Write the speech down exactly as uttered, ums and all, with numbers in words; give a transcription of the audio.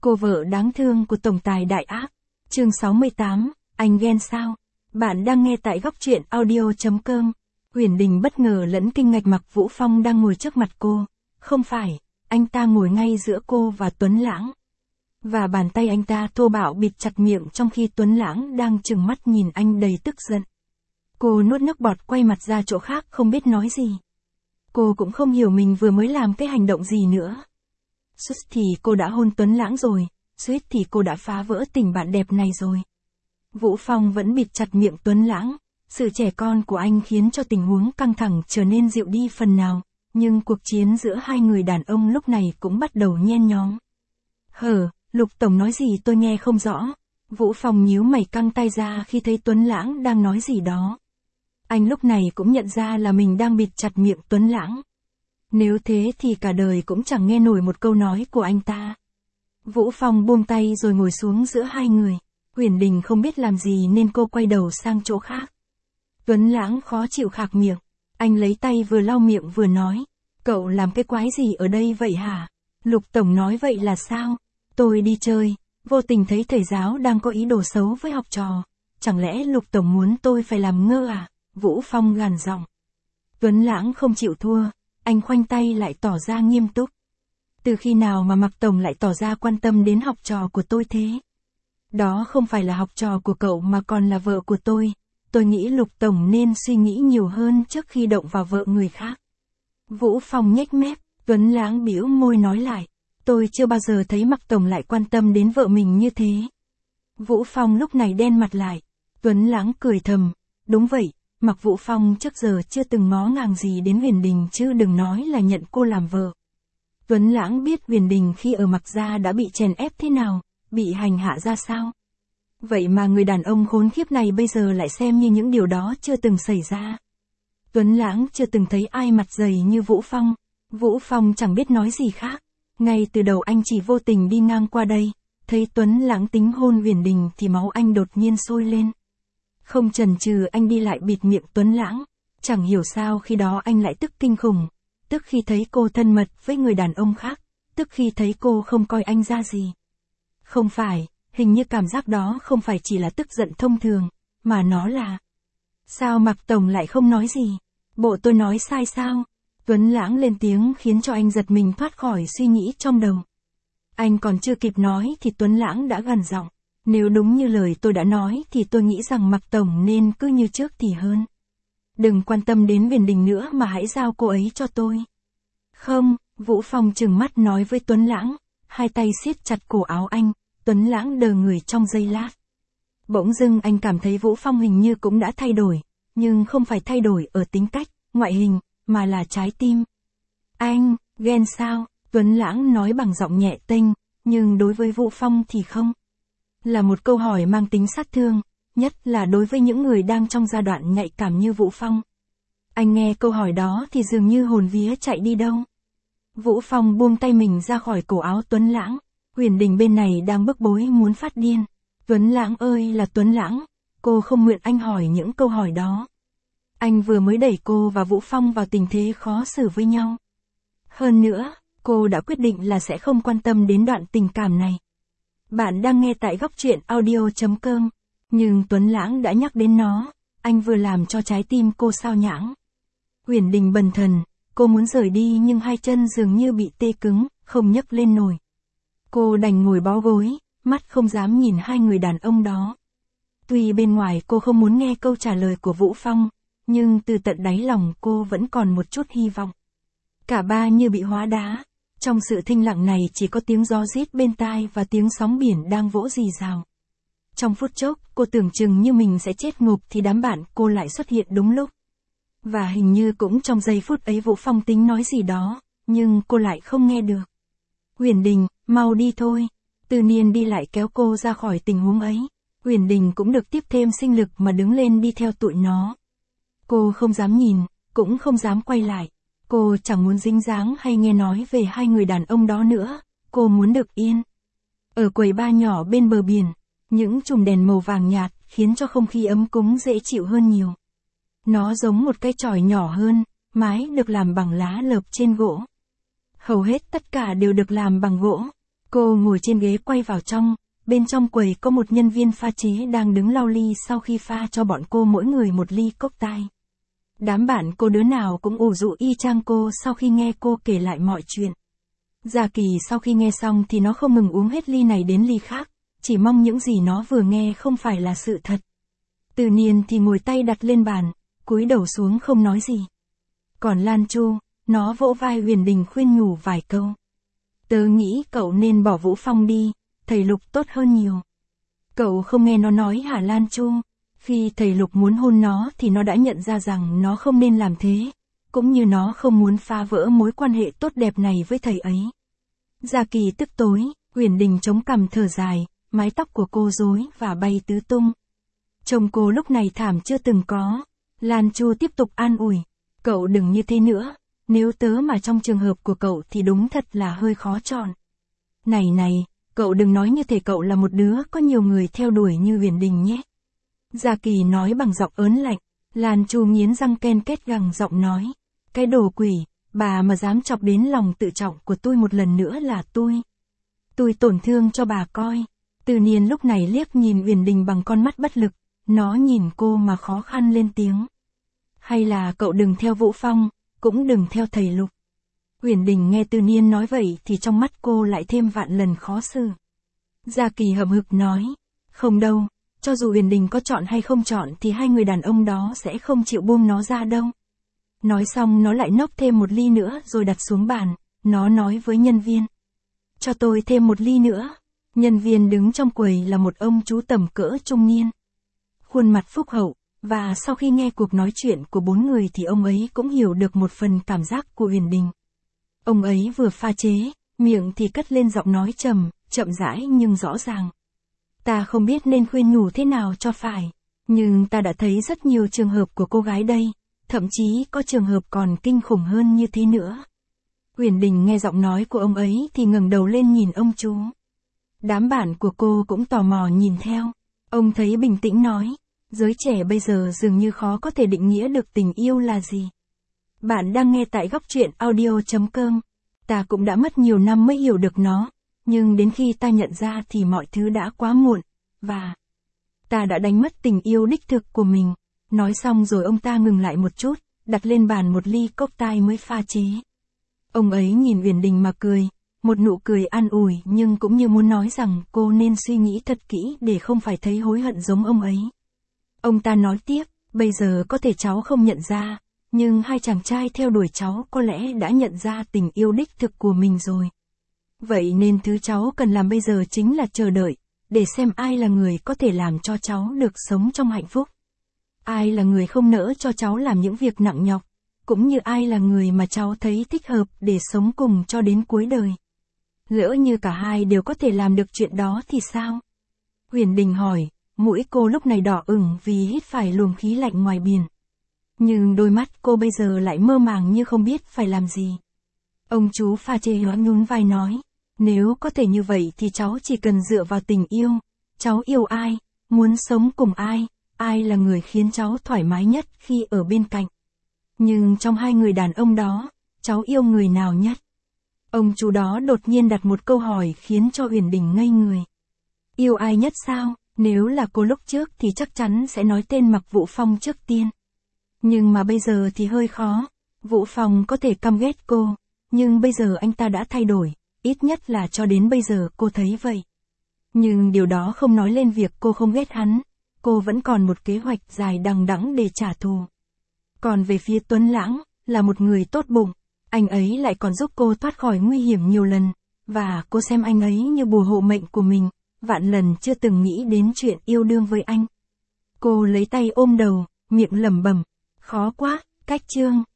Cô vợ đáng thương của tổng tài đại ác. Chương sáu mươi tám, anh ghen sao? Bạn đang nghe tại góc truyện audio.com. Huyền Đình bất ngờ lẫn kinh ngạc mặc Vũ Phong đang ngồi trước mặt cô. Không phải, anh ta ngồi ngay giữa cô và Tuấn Lãng. Và bàn tay anh ta thô bạo bịt chặt miệng trong khi Tuấn Lãng đang trừng mắt nhìn anh đầy tức giận. Cô nuốt nước bọt quay mặt ra chỗ khác không biết nói gì. Cô cũng không hiểu mình vừa mới làm cái hành động gì nữa. Suýt thì cô đã hôn Tuấn Lãng rồi, suýt thì cô đã phá vỡ tình bạn đẹp này rồi. Vũ Phong vẫn bịt chặt miệng Tuấn Lãng. Sự trẻ con của anh khiến cho tình huống căng thẳng trở nên dịu đi phần nào, nhưng cuộc chiến giữa hai người đàn ông lúc này cũng bắt đầu nhen nhóm. Hờ, Lục Tổng nói gì tôi nghe không rõ. Vũ Phong nhíu mày căng tay ra khi thấy Tuấn Lãng đang nói gì đó. Anh lúc này cũng nhận ra là mình đang bịt chặt miệng Tuấn Lãng. Nếu thế thì cả đời cũng chẳng nghe nổi một câu nói của anh ta. Vũ Phong buông tay rồi ngồi xuống giữa hai người. Huyền Đình không biết làm gì nên cô quay đầu sang chỗ khác. Tuấn Lãng khó chịu khạc miệng. Anh lấy tay vừa lau miệng vừa nói. Cậu làm cái quái gì ở đây vậy hả? Lục Tổng nói vậy là sao? Tôi đi chơi, vô tình thấy thầy giáo đang có ý đồ xấu với học trò. Chẳng lẽ Lục Tổng muốn tôi phải làm ngơ à? Vũ Phong gằn giọng. Tuấn Lãng không chịu thua. Anh khoanh tay lại tỏ ra nghiêm túc. Từ khi nào mà Mạc Tổng lại tỏ ra quan tâm đến học trò của tôi thế? Đó không phải là học trò của cậu mà còn là vợ của tôi. Tôi nghĩ Lục Tổng nên suy nghĩ nhiều hơn trước khi động vào vợ người khác. Vũ Phong nhếch mép, Tuấn Lãng bĩu môi nói lại. Tôi chưa bao giờ thấy Mạc Tổng lại quan tâm đến vợ mình như thế. Vũ Phong lúc này đen mặt lại. Tuấn Lãng cười thầm. Đúng vậy, Mạc Vũ Phong trước giờ chưa từng ngó ngàng gì đến Huyền Đình chứ đừng nói là nhận cô làm vợ. Tuấn Lãng biết Huyền Đình khi ở Mạc gia đã bị chèn ép thế nào, bị hành hạ ra sao. Vậy mà người đàn ông khốn khiếp này bây giờ lại xem như những điều đó chưa từng xảy ra. Tuấn Lãng chưa từng thấy ai mặt dày như Vũ Phong. Vũ Phong chẳng biết nói gì khác. Ngay từ đầu anh chỉ vô tình đi ngang qua đây, thấy Tuấn Lãng tính hôn Huyền Đình thì máu anh đột nhiên sôi lên. Không chần chừ anh đi lại bịt miệng Tuấn Lãng. Chẳng hiểu sao khi đó anh lại tức kinh khủng. Tức khi thấy cô thân mật với người đàn ông khác. Tức khi thấy cô không coi anh ra gì. Không phải, hình như cảm giác đó không phải chỉ là tức giận thông thường, mà nó là... Sao Mạc Tổng lại không nói gì? Bộ tôi nói sai sao? Tuấn Lãng lên tiếng khiến cho anh giật mình thoát khỏi suy nghĩ trong đầu. Anh còn chưa kịp nói thì Tuấn Lãng đã gằn giọng. Nếu đúng như lời tôi đã nói thì tôi nghĩ rằng Mạc Tổng nên cứ như trước thì hơn. Đừng quan tâm đến Huyền Đình nữa mà hãy giao cô ấy cho tôi. Không, Vũ Phong trừng mắt nói với Tuấn Lãng, hai tay siết chặt cổ áo anh. Tuấn Lãng đờ người trong giây lát. Bỗng dưng anh cảm thấy Vũ Phong hình như cũng đã thay đổi, nhưng không phải thay đổi ở tính cách, ngoại hình, mà là trái tim. Anh, ghen sao? Tuấn Lãng nói bằng giọng nhẹ tênh, nhưng đối với Vũ Phong thì không. Là một câu hỏi mang tính sát thương, nhất là đối với những người đang trong giai đoạn nhạy cảm như Vũ Phong. Anh nghe câu hỏi đó thì dường như hồn vía chạy đi đâu. Vũ Phong buông tay mình ra khỏi cổ áo Tuấn Lãng. Huyền Đình bên này đang bức bối muốn phát điên. Tuấn Lãng ơi là Tuấn Lãng, cô không nguyện anh hỏi những câu hỏi đó. Anh vừa mới đẩy cô và Vũ Phong vào tình thế khó xử với nhau. Hơn nữa, cô đã quyết định là sẽ không quan tâm đến đoạn tình cảm này. Bạn đang nghe tại góc truyện audio.com, nhưng Tuấn Lãng đã nhắc đến nó, anh vừa làm cho trái tim cô sao nhãng. Huyền Đình bần thần, cô muốn rời đi nhưng hai chân dường như bị tê cứng, không nhấc lên nổi. Cô đành ngồi bó gối, mắt không dám nhìn hai người đàn ông đó. Tuy bên ngoài cô không muốn nghe câu trả lời của Vũ Phong, nhưng từ tận đáy lòng cô vẫn còn một chút hy vọng. Cả ba như bị hóa đá. Trong sự thinh lặng này chỉ có tiếng gió rít bên tai và tiếng sóng biển đang vỗ rì rào. Trong phút chốc, cô tưởng chừng như mình sẽ chết ngục thì đám bạn cô lại xuất hiện đúng lúc. Và hình như cũng trong giây phút ấy Vũ Phong tính nói gì đó, nhưng cô lại không nghe được. Huyền Đình, mau đi thôi. Tư Niên đi lại kéo cô ra khỏi tình huống ấy. Huyền Đình cũng được tiếp thêm sinh lực mà đứng lên đi theo tụi nó. Cô không dám nhìn, cũng không dám quay lại. Cô chẳng muốn dính dáng hay nghe nói về hai người đàn ông đó nữa. Cô muốn được yên. Ở quầy bar nhỏ bên bờ biển, những chùm đèn màu vàng nhạt khiến cho không khí ấm cúng dễ chịu hơn nhiều. Nó giống một cái chòi nhỏ hơn, mái được làm bằng lá lợp trên gỗ. Hầu hết tất cả đều được làm bằng gỗ. Cô ngồi trên ghế quay vào trong, bên trong quầy có một nhân viên pha chế đang đứng lau ly sau khi pha cho bọn cô mỗi người một ly cocktail. Đám bạn cô đứa nào cũng ủ rũ y chang cô sau khi nghe cô kể lại mọi chuyện. Gia Kỳ sau khi nghe xong thì nó không ngừng uống hết ly này đến ly khác, chỉ mong những gì nó vừa nghe không phải là sự thật. Từ Niên thì ngồi tay đặt lên bàn, cúi đầu xuống không nói gì. Còn Lan Chu, nó vỗ vai Huyền Đình khuyên nhủ vài câu. Tớ nghĩ cậu nên bỏ Vũ Phong đi, thầy Lục tốt hơn nhiều. Cậu không nghe nó nói hả Lan Chu? Khi thầy Lục muốn hôn nó thì nó đã nhận ra rằng nó không nên làm thế, cũng như nó không muốn phá vỡ mối quan hệ tốt đẹp này với thầy ấy. Gia Kỳ tức tối, Huyền Đình chống cằm thở dài, mái tóc của cô rối và bay tứ tung. Chồng cô lúc này thảm chưa từng có. Lan Chu tiếp tục an ủi, cậu đừng như thế nữa, nếu tớ mà trong trường hợp của cậu thì đúng thật là hơi khó chọn. Này này, cậu đừng nói như thể cậu là một đứa có nhiều người theo đuổi như Huyền Đình nhé. Gia Kỳ nói bằng giọng ớn lạnh. Lan Chu nghiến răng ken kết gằn giọng nói, cái đồ quỷ, bà mà dám chọc đến lòng tự trọng của tôi một lần nữa là tôi. Tôi tổn thương cho bà coi. Từ Niên lúc này liếc nhìn Huyền Đình bằng con mắt bất lực, nó nhìn cô mà khó khăn lên tiếng. Hay là cậu đừng theo Vũ Phong, cũng đừng theo thầy Lục. Huyền Đình nghe Từ Niên nói vậy thì trong mắt cô lại thêm vạn lần khó xử. Gia Kỳ hậm hực nói, không đâu, cho dù Huyền Đình có chọn hay không chọn thì hai người đàn ông đó sẽ không chịu buông nó ra đâu. Nói xong nó lại nốc thêm một ly nữa rồi đặt xuống bàn, nó nói với nhân viên. Cho tôi thêm một ly nữa. Nhân viên đứng trong quầy là một ông chú tầm cỡ trung niên. Khuôn mặt phúc hậu, và sau khi nghe cuộc nói chuyện của bốn người thì ông ấy cũng hiểu được một phần cảm giác của Huyền Đình. Ông ấy vừa pha chế, miệng thì cất lên giọng nói trầm, chậm rãi nhưng rõ ràng. Ta không biết nên khuyên nhủ thế nào cho phải, nhưng ta đã thấy rất nhiều trường hợp của cô gái đây, thậm chí có trường hợp còn kinh khủng hơn như thế nữa. Huyền Đình nghe giọng nói của ông ấy thì ngẩng đầu lên nhìn ông chú. Đám bạn của cô cũng tò mò nhìn theo. Ông thấy bình tĩnh nói, giới trẻ bây giờ dường như khó có thể định nghĩa được tình yêu là gì. Bạn đang nghe tại góc truyện audio chấm com. Ta cũng đã mất nhiều năm mới hiểu được nó, nhưng đến khi ta nhận ra thì mọi thứ đã quá muộn, và ta đã đánh mất tình yêu đích thực của mình. Nói xong rồi ông ta ngừng lại một chút, đặt lên bàn một ly cocktail mới pha chế. Ông ấy nhìn Huyền Đình mà cười, một nụ cười an ủi nhưng cũng như muốn nói rằng cô nên suy nghĩ thật kỹ để không phải thấy hối hận giống ông ấy. Ông ta nói tiếp, bây giờ có thể cháu không nhận ra, nhưng hai chàng trai theo đuổi cháu có lẽ đã nhận ra tình yêu đích thực của mình rồi. Vậy nên thứ cháu cần làm bây giờ chính là chờ đợi, để xem ai là người có thể làm cho cháu được sống trong hạnh phúc. Ai là người không nỡ cho cháu làm những việc nặng nhọc, cũng như ai là người mà cháu thấy thích hợp để sống cùng cho đến cuối đời. Lỡ như cả hai đều có thể làm được chuyện đó thì sao? Huyền Đình hỏi, mũi cô lúc này đỏ ửng vì hít phải luồng khí lạnh ngoài biển. Nhưng đôi mắt cô bây giờ lại mơ màng như không biết phải làm gì. Ông chú pha chế hoãn nhún vai nói, nếu có thể như vậy thì cháu chỉ cần dựa vào tình yêu. Cháu yêu ai, muốn sống cùng ai, ai là người khiến cháu thoải mái nhất khi ở bên cạnh. Nhưng trong hai người đàn ông đó, cháu yêu người nào nhất? Ông chú đó đột nhiên đặt một câu hỏi khiến cho Huyền Đình ngây người. Yêu ai nhất sao? Nếu là cô lúc trước thì chắc chắn sẽ nói tên Mạc Vũ Phong trước tiên. Nhưng mà bây giờ thì hơi khó. Vũ Phong có thể căm ghét cô, nhưng bây giờ anh ta đã thay đổi, ít nhất là cho đến bây giờ cô thấy vậy. Nhưng điều đó không nói lên việc cô không ghét hắn, cô vẫn còn một kế hoạch dài đằng đẵng để trả thù. Còn về phía Tuấn Lãng, là một người tốt bụng, anh ấy lại còn giúp cô thoát khỏi nguy hiểm nhiều lần, và cô xem anh ấy như bùa hộ mệnh của mình, vạn lần chưa từng nghĩ đến chuyện yêu đương với anh. Cô lấy tay ôm đầu, miệng lẩm bẩm, khó quá, cách chương.